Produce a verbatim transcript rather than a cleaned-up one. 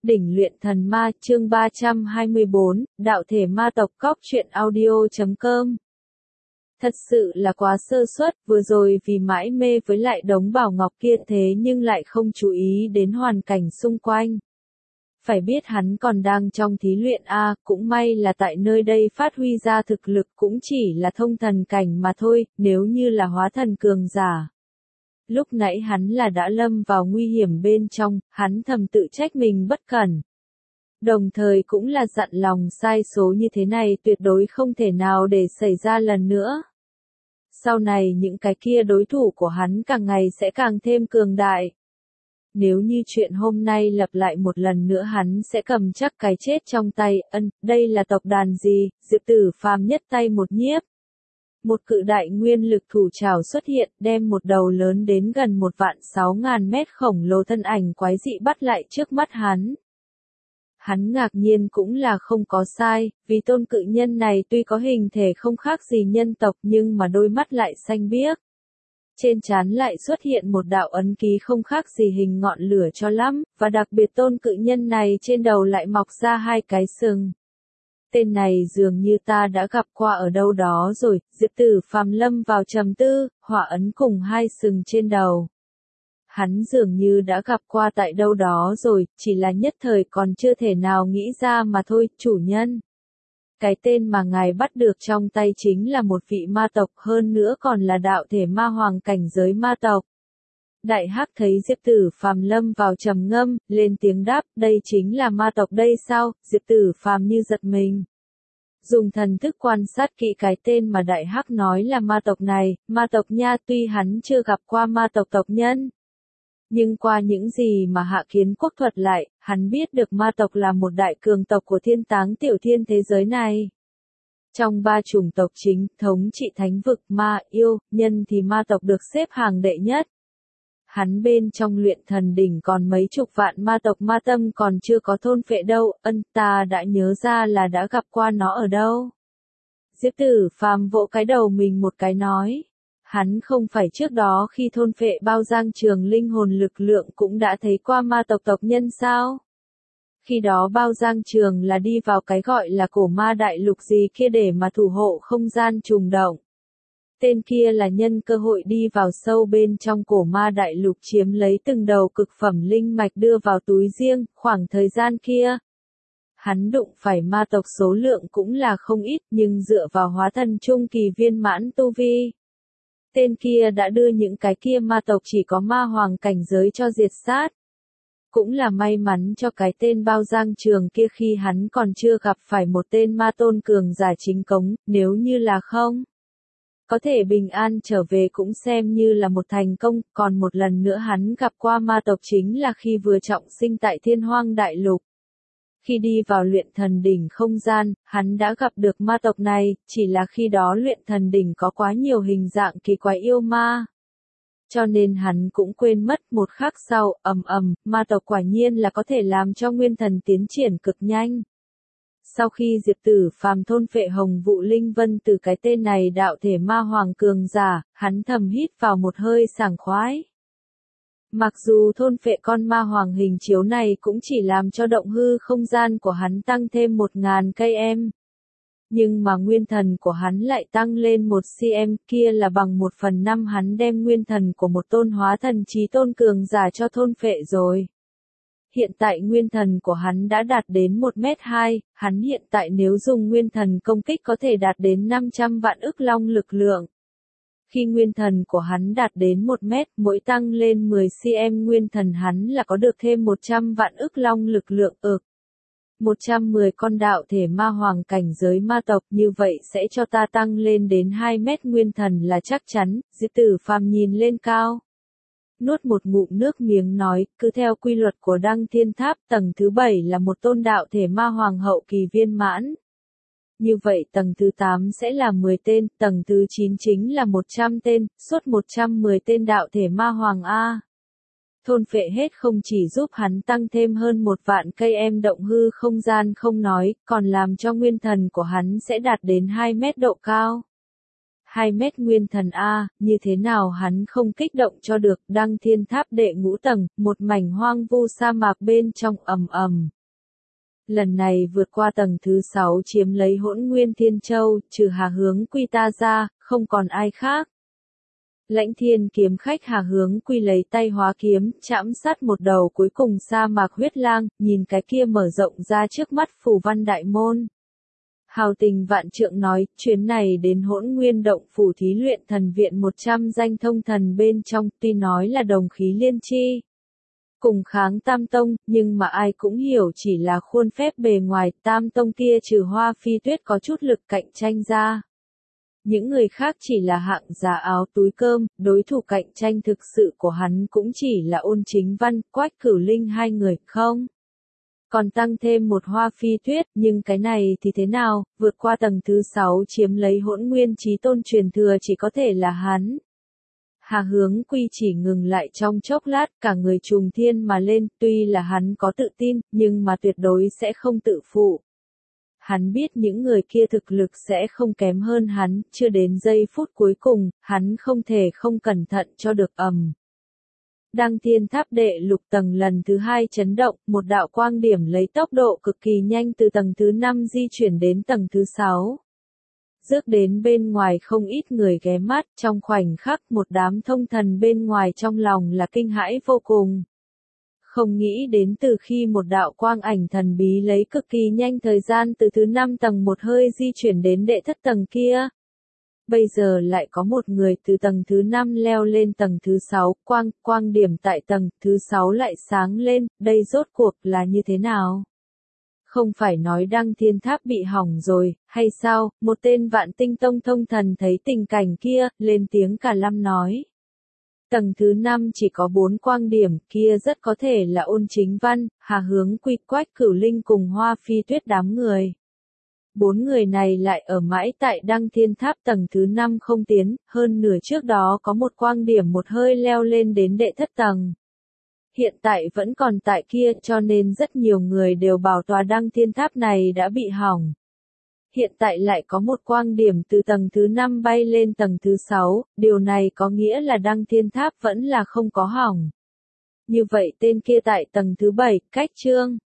Đỉnh luyện thần ma chương ba trăm hai mươi bốn, đạo thể ma tộc cóc truyện audio chấm com. Thật sự là quá sơ suất, vừa rồi vì mãi mê với lại đống bảo ngọc kia thế nhưng lại không chú ý đến hoàn cảnh xung quanh. Phải biết hắn còn đang trong thí luyện A, cũng may là tại nơi đây phát huy ra thực lực cũng chỉ là thông thần cảnh mà thôi, nếu như là hóa thần cường giả. Lúc nãy hắn là đã lâm vào nguy hiểm bên trong, hắn thầm tự trách mình bất cẩn. Đồng thời cũng là dặn lòng sai số như thế này tuyệt đối không thể nào để xảy ra lần nữa. Sau này những cái kia đối thủ của hắn càng ngày sẽ càng thêm cường đại. Nếu như chuyện hôm nay lặp lại một lần nữa hắn sẽ cầm chắc cái chết trong tay, ân, đây là tộc đàn gì, Diệp Tử Phàm nhất tay một nhiếp. Một cự đại nguyên lực thủ trảo xuất hiện, đem một đầu lớn đến gần một vạn sáu ngàn mét khổng lồ thân ảnh quái dị bắt lại trước mắt hắn. Hắn ngạc nhiên cũng là không có sai, vì tôn cự nhân này tuy có hình thể không khác gì nhân tộc nhưng mà đôi mắt lại xanh biếc. Trên trán lại xuất hiện một đạo ấn ký không khác gì hình ngọn lửa cho lắm, và đặc biệt tôn cự nhân này trên đầu lại mọc ra hai cái sừng. Tên này dường như ta đã gặp qua ở đâu đó rồi, Diệp Tử Phàm lâm vào trầm tư, hỏa ấn cùng hai sừng trên đầu. Hắn dường như đã gặp qua tại đâu đó rồi, chỉ là nhất thời còn chưa thể nào nghĩ ra mà thôi, chủ nhân. Cái tên mà ngài bắt được trong tay chính là một vị ma tộc, hơn nữa còn là đạo thể ma hoàng cảnh giới ma tộc. Đại Hắc thấy Diệp Tử Phàm lâm vào trầm ngâm, lên tiếng đáp, đây chính là ma tộc đây sao? Diệp Tử Phàm như giật mình. Dùng thần thức quan sát kỹ cái tên mà Đại Hắc nói là ma tộc này, ma tộc nha, tuy hắn chưa gặp qua ma tộc tộc nhân. Nhưng qua những gì mà Hạ Kiến Quốc thuật lại, hắn biết được ma tộc là một đại cường tộc của thiên táng tiểu thiên thế giới này. Trong ba chủng tộc chính, thống trị thánh vực, ma, yêu, nhân thì ma tộc được xếp hàng đệ nhất. Hắn bên trong luyện thần đỉnh còn mấy chục vạn ma tộc ma tâm còn chưa có thôn phệ đâu, ân, ta đã nhớ ra là đã gặp qua nó ở đâu. Diệp Tử Phàm vỗ cái đầu mình một cái nói. Hắn không phải trước đó khi thôn phệ bao giang trường linh hồn lực lượng cũng đã thấy qua ma tộc tộc nhân sao? Khi đó bao giang trường là đi vào cái gọi là cổ ma đại lục gì kia để mà thủ hộ không gian trùng động. Tên kia là nhân cơ hội đi vào sâu bên trong cổ ma đại lục chiếm lấy từng đầu cực phẩm linh mạch đưa vào túi riêng, khoảng thời gian kia. Hắn đụng phải ma tộc số lượng cũng là không ít nhưng dựa vào hóa thần trung kỳ viên mãn tu vi. Tên kia đã đưa những cái kia ma tộc chỉ có ma hoàng cảnh giới cho diệt sát. Cũng là may mắn cho cái tên bao giang trường kia khi hắn còn chưa gặp phải một tên ma tôn cường giả chính cống, nếu như là không. Có thể bình an trở về cũng xem như là một thành công, còn một lần nữa hắn gặp qua ma tộc chính là khi vừa trọng sinh tại thiên hoang đại lục. Khi đi vào luyện thần đỉnh không gian, hắn đã gặp được ma tộc này, chỉ là khi đó luyện thần đỉnh có quá nhiều hình dạng kỳ quái yêu ma. Cho nên hắn cũng quên mất một khắc sau, ầm ầm, ma tộc quả nhiên là có thể làm cho nguyên thần tiến triển cực nhanh. Sau khi Diệp Tử Phàm thôn phệ hồng vụ linh vân từ cái tên này đạo thể ma hoàng cường giả, hắn thầm hít vào một hơi sảng khoái. Mặc dù thôn phệ con ma hoàng hình chiếu này cũng chỉ làm cho động hư không gian của hắn tăng thêm một ngàn cây em. Nhưng mà nguyên thần của hắn lại tăng lên một cm, kia là bằng một phần năm hắn đem nguyên thần của một tôn hóa thần chí tôn cường giả cho thôn phệ rồi. Hiện tại nguyên thần của hắn đã đạt đến một mét hai, hắn hiện tại nếu dùng nguyên thần công kích có thể đạt đến năm trăm vạn ức long lực lượng. Khi nguyên thần của hắn đạt đến một mét, mỗi tăng lên mười cm nguyên thần hắn là có được thêm một trăm vạn ức long lực lượng ực. một trăm mười con đạo thể ma hoàng cảnh giới ma tộc như vậy sẽ cho ta tăng lên đến hai mét nguyên thần là chắc chắn, Diệp Tử Phàm nhìn lên cao. Nuốt một ngụm nước miếng nói, cứ theo quy luật của Đăng Thiên Tháp tầng thứ bảy là một tôn đạo thể ma hoàng hậu kỳ viên mãn. Như vậy tầng thứ tám sẽ là mười tên, tầng thứ chín chính là một trăm tên, suốt một trăm mười tên đạo thể ma hoàng A. Thôn phệ hết không chỉ giúp hắn tăng thêm hơn một vạn cây em động hư không gian không nói, còn làm cho nguyên thần của hắn sẽ đạt đến hai mét độ cao. hai mét nguyên thần A, như thế nào hắn không kích động cho được. Đăng thiên tháp đệ ngũ tầng, một mảnh hoang vu sa mạc bên trong ầm ầm. Lần này vượt qua tầng thứ sáu chiếm lấy Hỗn Nguyên Thiên Châu, trừ Hà Hướng Quy ta ra, không còn ai khác. Lãnh Thiên kiếm khách Hà Hướng Quy lấy tay hóa kiếm, chạm sát một đầu cuối cùng sa mạc huyết lang, nhìn cái kia mở rộng ra trước mắt phù văn đại môn. Hào tình vạn trượng nói, chuyến này đến Hỗn Nguyên động phủ thí luyện thần viện một trăm danh thông thần bên trong, tuy nói là đồng khí liên chi, cùng kháng Tam Tông, nhưng mà ai cũng hiểu chỉ là khuôn phép bề ngoài, Tam Tông kia trừ Hoa Phi Tuyết có chút lực cạnh tranh ra. Những người khác chỉ là hạng giá áo túi cơm, đối thủ cạnh tranh thực sự của hắn cũng chỉ là Ôn Chính Văn, Quách Cửu Linh hai người, không? Còn tăng thêm một Hoa Phi Tuyết, nhưng cái này thì thế nào, vượt qua tầng thứ sáu chiếm lấy Hỗn Nguyên Chí Tôn truyền thừa chỉ có thể là hắn. Hà Hướng Quy chỉ ngừng lại trong chốc lát, cả người trùng thiên mà lên, tuy là hắn có tự tin, nhưng mà tuyệt đối sẽ không tự phụ. Hắn biết những người kia thực lực sẽ không kém hơn hắn, chưa đến giây phút cuối cùng, hắn không thể không cẩn thận cho được ầm. Đăng thiên tháp đệ lục tầng lần thứ hai chấn động, một đạo quang điểm lấy tốc độ cực kỳ nhanh từ tầng thứ năm di chuyển đến tầng thứ sáu. Rước đến bên ngoài không ít người ghé mắt, trong khoảnh khắc một đám thông thần bên ngoài trong lòng là kinh hãi vô cùng. Không nghĩ đến từ khi một đạo quang ảnh thần bí lấy cực kỳ nhanh thời gian từ thứ năm tầng một hơi di chuyển đến đệ thất tầng kia. Bây giờ lại có một người từ tầng thứ năm leo lên tầng thứ sáu, quang, quang điểm tại tầng thứ sáu lại sáng lên, đây rốt cuộc là như thế nào? Không phải nói Đăng Thiên Tháp bị hỏng rồi, hay sao? Một tên Vạn Tinh Tông thông thần thấy tình cảnh kia, lên tiếng cả lâm nói. Tầng thứ năm chỉ có bốn quang điểm, kia rất có thể là Ôn Chính Văn, Hà Hướng Quy, Quách Cửu Linh cùng Hoa Phi Tuyết đám người. Bốn người này lại ở mãi tại Đăng Thiên Tháp tầng thứ năm không tiến, hơn nửa trước đó có một quang điểm một hơi leo lên đến đệ thất tầng. Hiện tại vẫn còn tại kia cho nên rất nhiều người đều bảo tòa Đăng Thiên Tháp này đã bị hỏng. Hiện tại lại có một quang điểm từ tầng thứ năm bay lên tầng thứ sáu, điều này có nghĩa là Đăng Thiên Tháp vẫn là không có hỏng. Như vậy tên kia tại tầng thứ bảy, cách Trương